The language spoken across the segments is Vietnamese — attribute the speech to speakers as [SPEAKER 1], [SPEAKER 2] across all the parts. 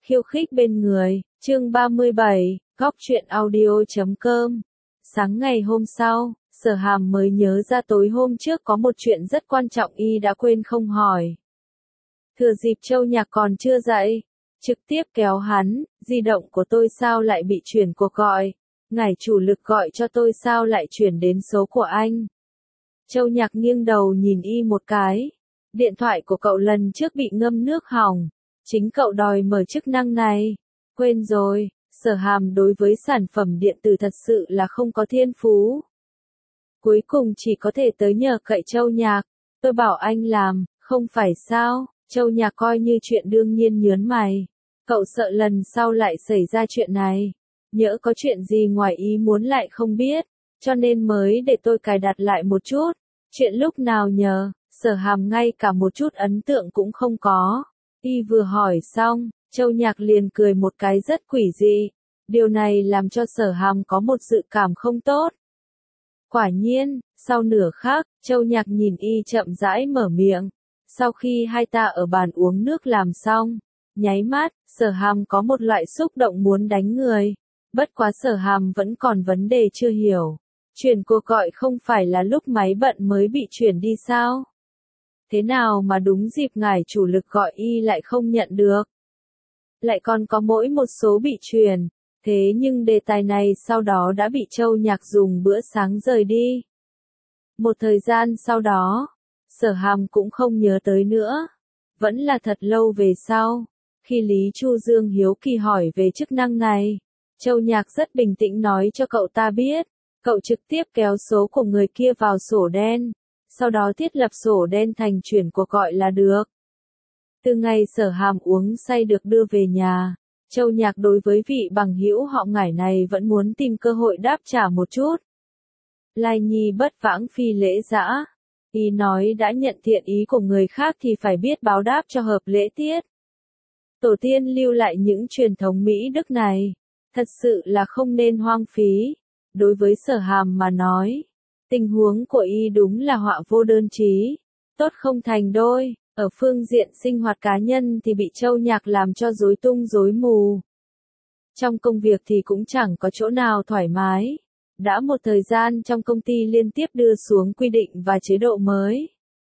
[SPEAKER 1] Khiêu khích bên người, chương 37, góc truyện audio.com. Sáng ngày hôm sau, Sở Hàm mới nhớ ra tối hôm trước có một chuyện rất quan trọng y đã quên không hỏi. Thừa dịp Châu Nhạc còn chưa dậy, trực tiếp kéo hắn, di động của tôi sao lại bị chuyển cuộc gọi, ngài chủ lực gọi cho tôi sao lại chuyển đến số của anh. Châu Nhạc nghiêng đầu nhìn y một cái, điện thoại của cậu lần trước bị ngâm nước hỏng. Chính cậu đòi mở chức năng này. Quên rồi, Sở Hàm đối với sản phẩm điện tử thật sự là không có thiên phú. Cuối cùng chỉ có thể tới nhờ cậy Châu Nhạc. Tôi bảo anh làm, không phải sao? Châu Nhạc coi như chuyện đương nhiên nhớn mày. Cậu sợ lần sau lại xảy ra chuyện này. Nhỡ có chuyện gì ngoài ý muốn lại không biết. Cho nên mới để tôi cài đặt lại một chút. Chuyện lúc nào nhờ, Sở Hàm ngay cả một chút ấn tượng cũng không có. Y vừa hỏi xong, Châu Nhạc liền cười một cái rất quỷ dị. Điều này làm cho Sở Hàm có một dự cảm không tốt. Quả nhiên, sau nửa khắc, Châu Nhạc nhìn y chậm rãi mở miệng. Sau khi hai ta ở bàn uống nước làm xong, nháy mắt, Sở Hàm có một loại xúc động muốn đánh người. Bất quá Sở Hàm vẫn còn vấn đề chưa hiểu. Chuyển cuộc gọi không phải là lúc máy bận mới bị chuyển đi sao? Thế nào mà đúng dịp ngài chủ lực gọi y lại không nhận được? Lại còn có mỗi một số bị truyền, thế nhưng đề tài này sau đó đã bị Châu Nhạc dùng bữa sáng rời đi. Một thời gian sau đó, Sở Hàm cũng không nhớ tới nữa. Vẫn là thật lâu về sau, khi Lý Chu Dương hiếu kỳ hỏi về chức năng này, Châu Nhạc rất bình tĩnh nói cho cậu ta biết, cậu trực tiếp kéo số của người kia vào sổ đen. Sau đó thiết lập sổ đen thành chuyển cuộc gọi là được. Từ ngày Sở Hàm uống say được đưa về nhà, Châu Nhạc đối với vị bằng hữu họ Ngải này vẫn muốn tìm cơ hội đáp trả một chút. Lai Nhi bất vãng phi lễ dã. Y nói đã nhận thiện ý của người khác thì phải biết báo đáp cho hợp lễ tiết. Tổ tiên lưu lại những truyền thống Mỹ Đức này, thật sự là không nên hoang phí. Đối với Sở Hàm mà nói, tình huống của y đúng là họa vô đơn chí, tốt không thành đôi, ở phương diện sinh hoạt cá nhân thì bị Châu Nhạc làm cho rối tung rối mù. Trong công việc thì cũng chẳng có chỗ nào thoải mái, đã một thời gian trong công ty liên tiếp đưa xuống quy định và chế độ mới.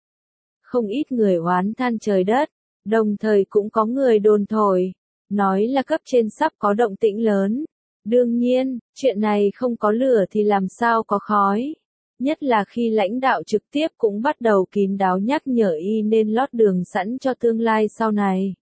[SPEAKER 1] Không ít người oán than trời đất, đồng thời cũng có người đồn thổi, nói là cấp trên sắp có động tĩnh lớn. Đương nhiên, chuyện này không có lửa thì làm sao có khói. Nhất là khi lãnh đạo trực tiếp cũng bắt đầu kín đáo nhắc nhở y nên lót đường sẵn cho tương lai sau này.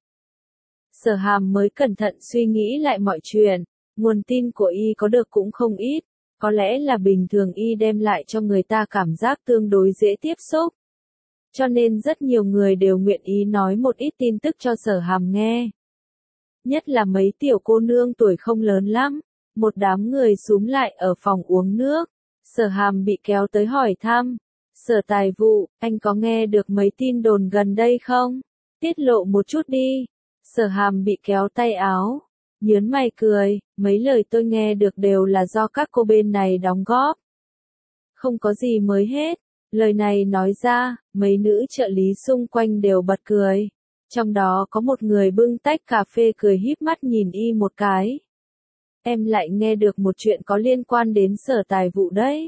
[SPEAKER 1] Sở Hàm mới cẩn thận suy nghĩ lại mọi chuyện, nguồn tin của y có được cũng không ít, có lẽ là bình thường y đem lại cho người ta cảm giác tương đối dễ tiếp xúc. Cho nên rất nhiều người đều nguyện ý nói một ít tin tức cho Sở Hàm nghe. Nhất là mấy tiểu cô nương tuổi không lớn lắm, một đám người xúm lại ở phòng uống nước. Sở Hàm bị kéo tới hỏi thăm. Sở Tài vụ, anh có nghe được mấy tin đồn gần đây không? Tiết lộ một chút đi. Sở Hàm bị kéo tay áo. Nhớn mày cười, mấy lời tôi nghe được đều là do các cô bên này đóng góp. Không có gì mới hết. Lời này nói ra, mấy nữ trợ lý xung quanh đều bật cười. Trong đó có một người bưng tách cà phê cười híp mắt nhìn y một cái. Em lại nghe được một chuyện có liên quan đến Sở Tài vụ đấy.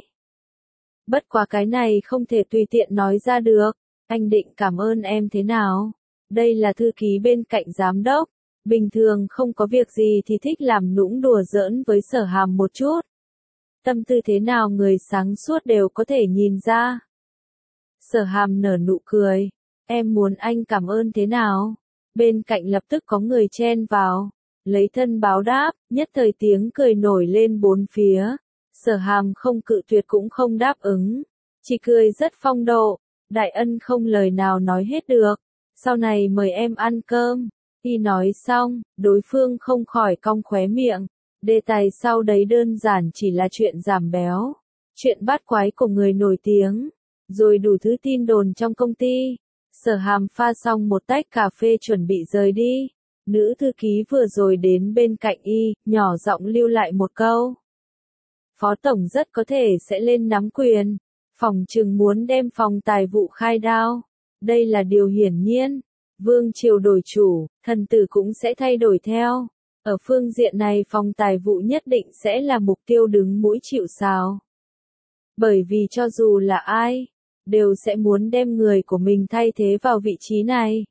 [SPEAKER 1] Bất quá cái này không thể tùy tiện nói ra được. Anh định cảm ơn em thế nào? Đây là thư ký bên cạnh giám đốc. Bình thường không có việc gì thì thích làm nũng đùa giỡn với Sở Hàm một chút. Tâm tư thế nào người sáng suốt đều có thể nhìn ra. Sở Hàm nở nụ cười. Em muốn anh cảm ơn thế nào? Bên cạnh lập tức có người chen vào. Lấy thân báo đáp, nhất thời tiếng cười nổi lên bốn phía. Sở Hàm không cự tuyệt cũng không đáp ứng. Chỉ cười rất phong độ. Đại ân không lời nào nói hết được. Sau này mời em ăn cơm. Y nói xong, đối phương không khỏi cong khóe miệng. Đề tài sau đấy đơn giản chỉ là chuyện giảm béo. Chuyện bát quái của người nổi tiếng. Rồi đủ thứ tin đồn trong công ty. Sở Hàm pha xong một tách cà phê chuẩn bị rời đi. Nữ thư ký vừa rồi đến bên cạnh y, nhỏ giọng lưu lại một câu. Phó tổng rất có thể sẽ lên nắm quyền. Phòng chừng muốn đem phòng tài vụ khai đao. Đây là điều hiển nhiên. Vương triều đổi chủ, thần tử cũng sẽ thay đổi theo. Ở phương diện này phòng tài vụ nhất định sẽ là mục tiêu đứng mũi chịu sào. Bởi vì cho dù là ai, đều sẽ muốn đem người của mình thay thế vào vị trí này.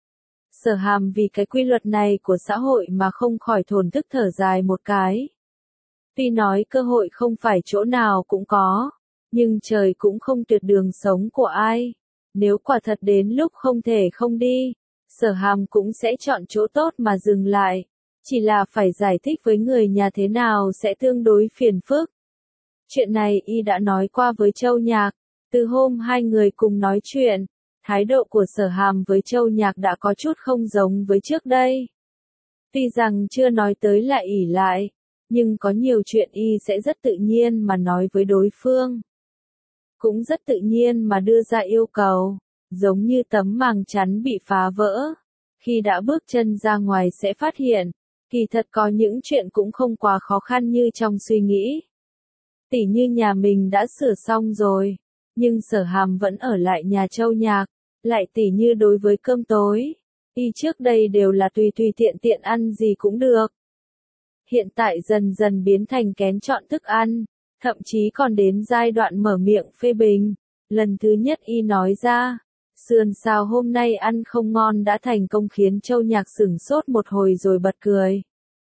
[SPEAKER 1] Sở Hàm vì cái quy luật này của xã hội mà không khỏi thổn thức thở dài một cái. Tuy nói cơ hội không phải chỗ nào cũng có, nhưng trời cũng không tuyệt đường sống của ai. Nếu quả thật đến lúc không thể không đi, Sở Hàm cũng sẽ chọn chỗ tốt mà dừng lại. Chỉ là phải giải thích với người nhà thế nào sẽ tương đối phiền phức. Chuyện này y đã nói qua với Châu Nhạc, từ hôm hai người cùng nói chuyện, thái độ của Sở Hàm với Châu Nhạc đã có chút không giống với trước đây. Tuy rằng chưa nói tới lại ỷ lại, nhưng có nhiều chuyện y sẽ rất tự nhiên mà nói với đối phương. Cũng rất tự nhiên mà đưa ra yêu cầu, giống như tấm màng chắn bị phá vỡ. Khi đã bước chân ra ngoài sẽ phát hiện, kỳ thật có những chuyện cũng không quá khó khăn như trong suy nghĩ. Tỉ như nhà mình đã sửa xong rồi, nhưng Sở Hàm vẫn ở lại nhà Châu Nhạc, lại tỉ như đối với cơm tối, y trước đây đều là tùy tùy tiện tiện ăn gì cũng được. Hiện tại dần dần biến thành kén chọn thức ăn, thậm chí còn đến giai đoạn mở miệng phê bình. Lần thứ nhất y nói ra, sườn xào hôm nay ăn không ngon đã thành công khiến Châu Nhạc sửng sốt một hồi rồi bật cười.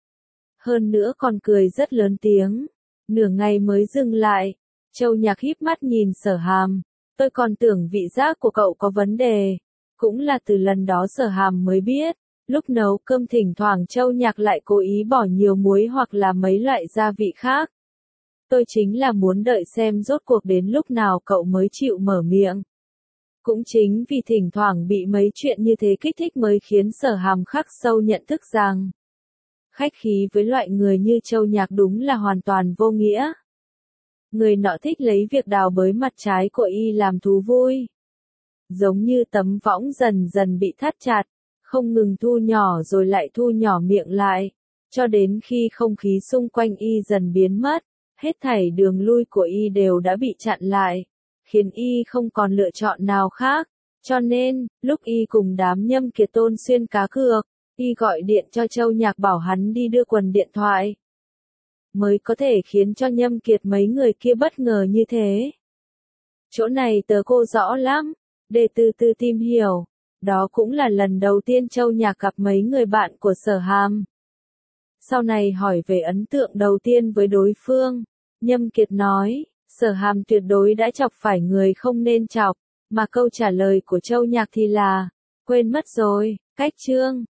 [SPEAKER 1] Hơn nữa còn cười rất lớn tiếng, nửa ngày mới dừng lại. Châu Nhạc híp mắt nhìn Sở Hàm, tôi còn tưởng vị giác của cậu có vấn đề. Cũng là từ lần đó Sở Hàm mới biết, lúc nấu cơm thỉnh thoảng Châu Nhạc lại cố ý bỏ nhiều muối hoặc là mấy loại gia vị khác. Tôi chính là muốn đợi xem rốt cuộc đến lúc nào cậu mới chịu mở miệng. Cũng chính vì thỉnh thoảng bị mấy chuyện như thế kích thích mới khiến Sở Hàm khắc sâu nhận thức rằng, khách khí với loại người như Châu Nhạc đúng là hoàn toàn vô nghĩa. Người nọ thích lấy việc đào bới mặt trái của y làm thú vui. Giống như tấm võng dần dần bị thắt chặt, không ngừng thu nhỏ rồi lại thu nhỏ miệng lại, cho đến khi không khí xung quanh y dần biến mất, hết thảy đường lui của y đều đã bị chặn lại, khiến y không còn lựa chọn nào khác. Cho nên, lúc y cùng đám Nhâm Kiệt Tôn xuyên cá cược, y gọi điện cho Châu Nhạc bảo hắn đi đưa quần điện thoại. Mới có thể khiến cho Nhâm Kiệt mấy người kia bất ngờ như thế. Chỗ này tớ cô rõ lắm, để từ từ tìm hiểu. Đó cũng là lần đầu tiên Châu Nhạc gặp mấy người bạn của Sở Hàm. Sau này hỏi về ấn tượng đầu tiên với đối phương, Nhâm Kiệt nói, Sở Hàm tuyệt đối đã chọc phải người không nên chọc, mà câu trả lời của Châu Nhạc thì là, quên mất rồi, cách chương.